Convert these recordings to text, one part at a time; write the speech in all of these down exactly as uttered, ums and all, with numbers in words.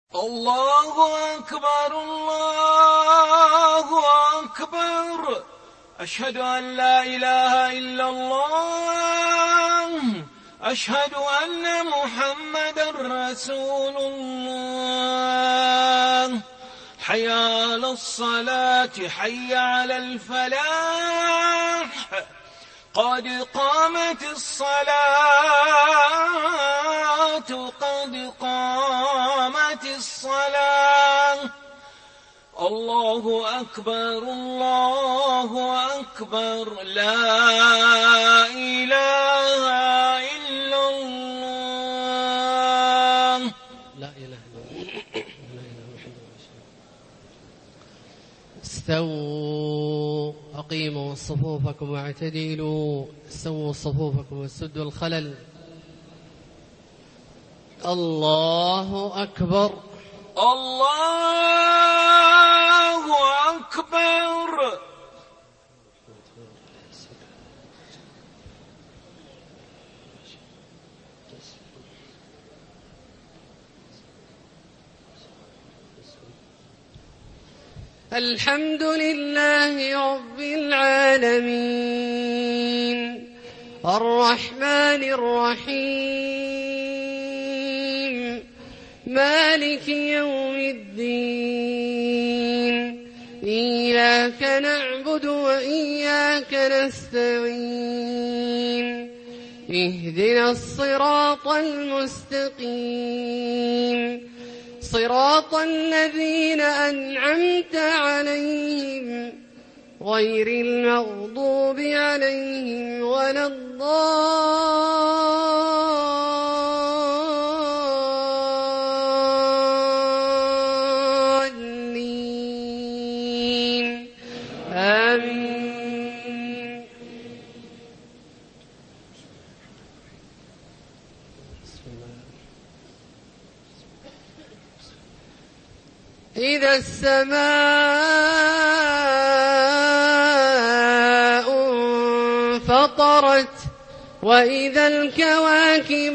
الله أكبر الله أكبر أشهد أن لا إله إلا الله أشهد أن محمدًا رسول الله حي على الصلاة حي على الفلاح قد قامت الصلاة قد قامت الصلاة الله أكبر الله أكبر لا إله إلا الله لا إله إلا الله. استووا أقيموا صفوفكم واعتدلوا سووا صفوفكم وسدوا الخلل. الله أكبر الله أكبر الحمد لله رب العالمين الرحمن الرحيم مالك يوم الدين إياك نعبد وإياك نستعين اهدنا الصراط المستقيم صراط الذين أنعمت عليهم غير المغضوب عليهم ولا الضالين آمين. إذا السماء انفطرت وإذا الكواكب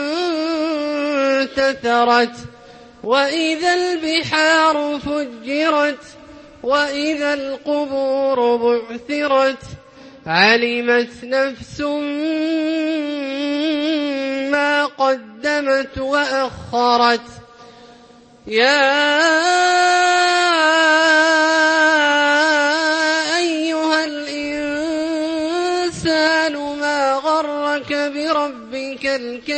انتثرت وإذا البحار فجرت وإذا القبور بعثرت علمت نفس ما قدمت وأخرت. يا أيها الإنسان ما غرك بربك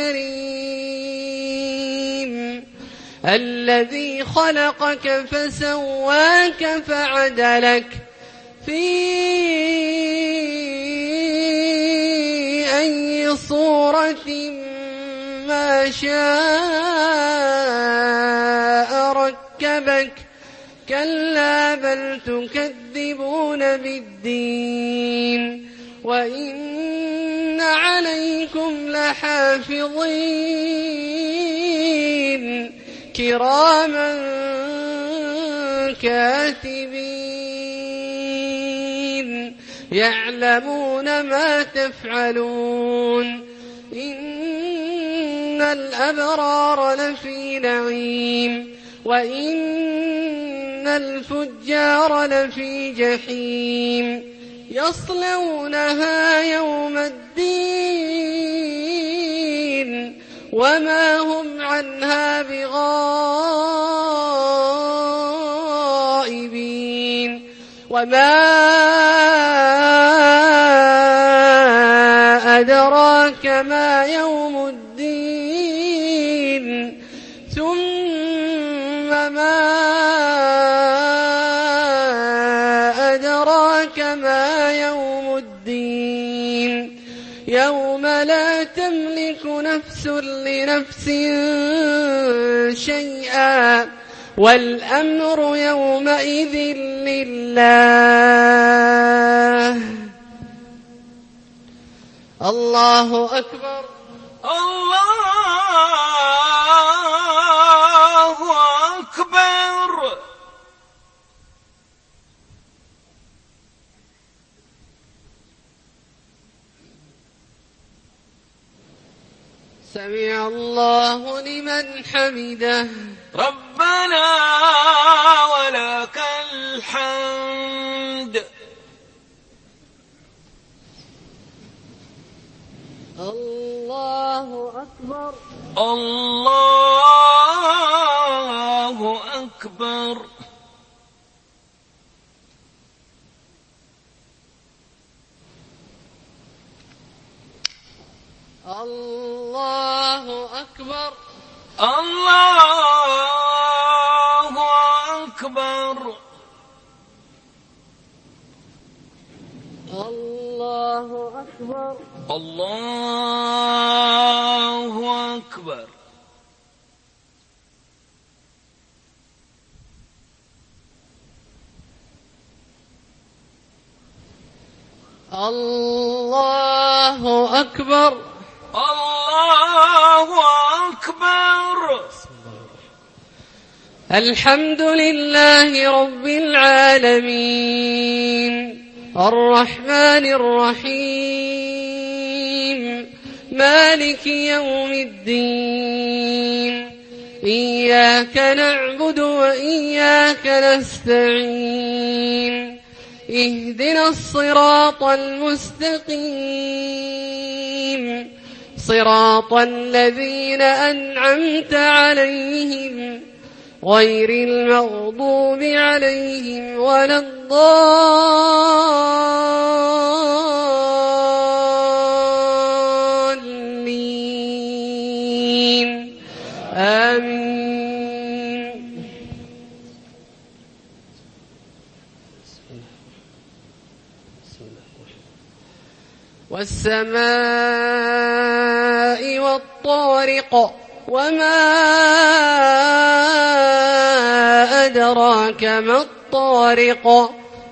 الكريم الذي خلقك فسواك فعدلك في أي صورة ما شاء ركبك كلا بل تكذبون بالدين وإن عليكم لحافظين كراما كاتبين يعلمون ما تفعلون. إن الأبرار لفي نعيم وإن الفجار لفي جحيم يصلونها يوم الدين وما هم عنها بغائبين. وما أدراك ما يوم الدين ثم ما أدراك ما يوم الدين يوم لا تملك نفس لنفس شيئا والأمر يومئذ لله. الله أكبر الله أكبر سمع الله لمن حمده. ربنا ربنا ولك الحمد. الله أكبر. الله أكبر. الله أكبر. الله أكبر. الله أكبر. الله أكبر. الله أكبر. الله أكبر. الحمد لله رب العالمين الرحمن الرحيم مالك يوم الدين إياك نعبد وإياك نستعين اهدنا الصراط المستقيم صراط الذين أنعمت عليهم غير المغضوب عليهم ولا الضالين آمين. والسماء والطارق وما أدراك ما الطارق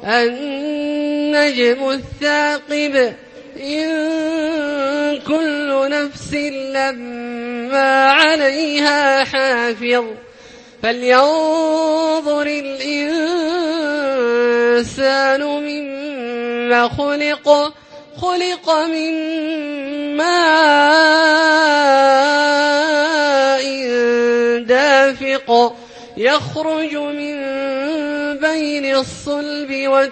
النجم الثاقب إن كل نفس لما عليها حافظ فلينظر الإنسان مما خلق خلق من ماء دافق يخرج من بين الصلب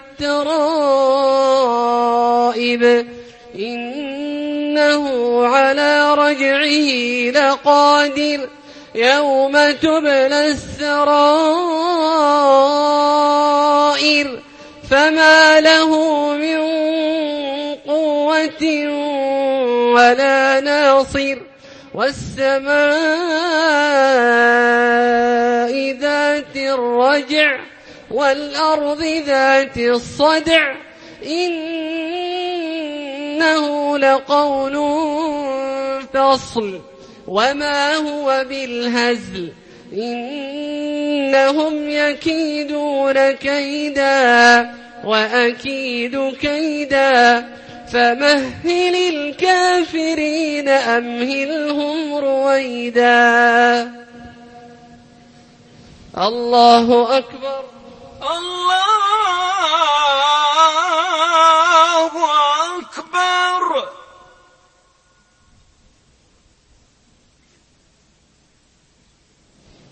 والترائب إنه على رجعه لقادر يوم تبلى السرائر فما له من قوة ولا ناصر والسماء ذات الرجع والأرض ذات الصدع إنه لقول فصل وما هو بالهزل إنهم يكيدون كيدا وأكيد كيدا فمهل الكافرين أمهلهم رويدا. الله أكبر. الله